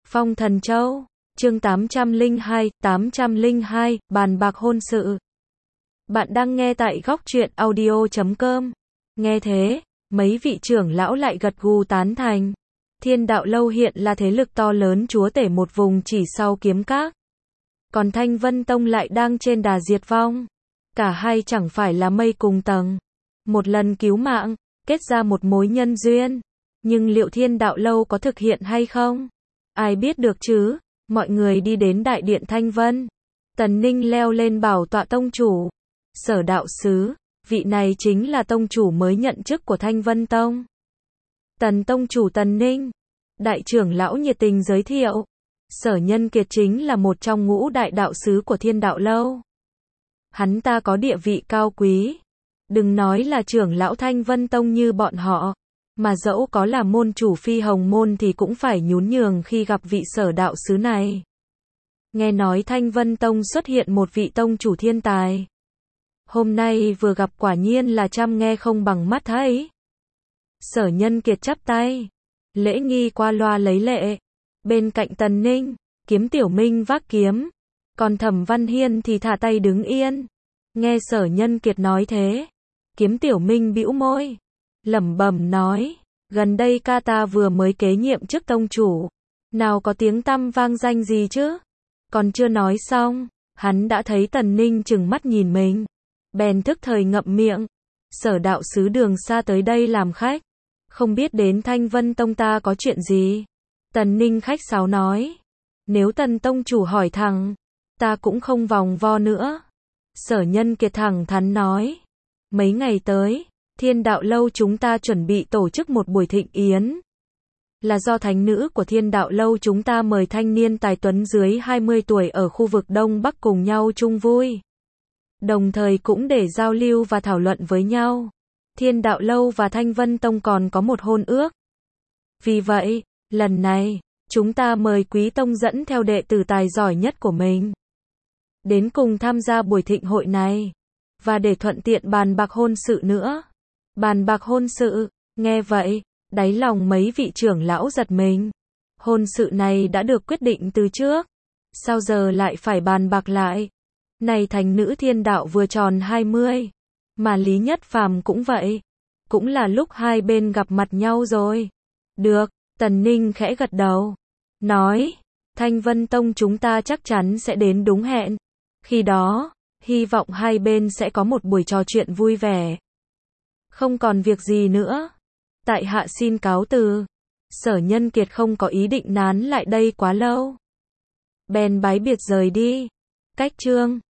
Phong Thần Châu, chương 802, bàn bạc hôn sự. Bạn đang nghe tại góc truyện audio.com. Nghe thế, mấy vị trưởng lão lại gật gù tán thành. Thiên Đạo Lâu hiện là thế lực to lớn chúa tể một vùng chỉ sau Kiếm Các. Còn Thanh Vân Tông lại đang trên đà diệt vong. Cả hai chẳng phải là mây cùng tầng. Một lần cứu mạng, kết ra một mối nhân duyên. Nhưng liệu Thiên Đạo Lâu có thực hiện hay không? Ai biết được chứ? Mọi người đi đến đại điện Thanh Vân. Tần Ninh leo lên bảo tọa tông chủ. Sở đạo sứ, vị này chính là tông chủ mới nhận chức của Thanh Vân Tông. Tần tông chủ Tần Ninh. Đại trưởng lão nhiệt tình giới thiệu. Sở Nhân Kiệt chính là một trong ngũ đại đạo sứ của Thiên Đạo Lâu. Hắn ta có địa vị cao quý. Đừng nói là trưởng lão Thanh Vân Tông như bọn họ. Mà dẫu có là môn chủ Phi Hồng Môn thì cũng phải nhún nhường khi gặp vị sở đạo sứ này. Nghe nói Thanh Vân Tông xuất hiện một vị tông chủ thiên tài. Hôm nay vừa gặp quả nhiên là trăm nghe không bằng mắt thấy. Sở Nhân Kiệt chắp tay. Lễ nghi qua loa lấy lệ. Bên cạnh Tần Ninh, Kiếm Tiểu Minh vác kiếm. Còn Thẩm Văn Hiên thì thả tay đứng yên. Nghe Sở Nhân Kiệt nói thế. Kiếm Tiểu Minh bĩu môi. Lẩm bẩm nói, gần đây ca ta vừa mới kế nhiệm chức tông chủ, nào có tiếng tăm vang danh gì chứ? Còn chưa nói xong, hắn đã thấy Tần Ninh trừng mắt nhìn mình, bèn thức thời ngậm miệng. Sở đạo sứ đường xa tới đây làm khách, không biết đến Thanh Vân Tông ta có chuyện gì? Tần Ninh khách sáo nói, nếu Tần tông chủ hỏi thẳng, ta cũng không vòng vo nữa. Sở Nhân Kiệt thẳng thắn nói, mấy ngày tới, Thiên Đạo Lâu chúng ta chuẩn bị tổ chức một buổi thịnh yến. Là do thánh nữ của Thiên Đạo Lâu chúng ta mời thanh niên tài tuấn dưới 20 tuổi ở khu vực Đông Bắc cùng nhau chung vui. Đồng thời cũng để giao lưu và thảo luận với nhau. Thiên Đạo Lâu và Thanh Vân Tông còn có một hôn ước. Vì vậy, lần này, chúng ta mời Quý Tông dẫn theo đệ tử tài giỏi nhất của mình. Đến cùng tham gia buổi thịnh hội này. Và để thuận tiện bàn bạc hôn sự nữa. Bàn bạc hôn sự, nghe vậy, đáy lòng mấy vị trưởng lão giật mình. Hôn sự này đã được quyết định từ trước. Sao giờ lại phải bàn bạc lại? Này thành nữ thiên đạo vừa tròn 20. Mà Lý Nhất Phàm cũng vậy. Cũng là lúc hai bên gặp mặt nhau rồi. Được, Tần Ninh khẽ gật đầu. Nói, Thanh Vân Tông chúng ta chắc chắn sẽ đến đúng hẹn. Khi đó, hy vọng hai bên sẽ có một buổi trò chuyện vui vẻ. Không còn việc gì nữa. Tại hạ xin cáo từ. Sở Nhân Kiệt không có ý định nán lại đây quá lâu. Bèn bái biệt rời đi. Cách chương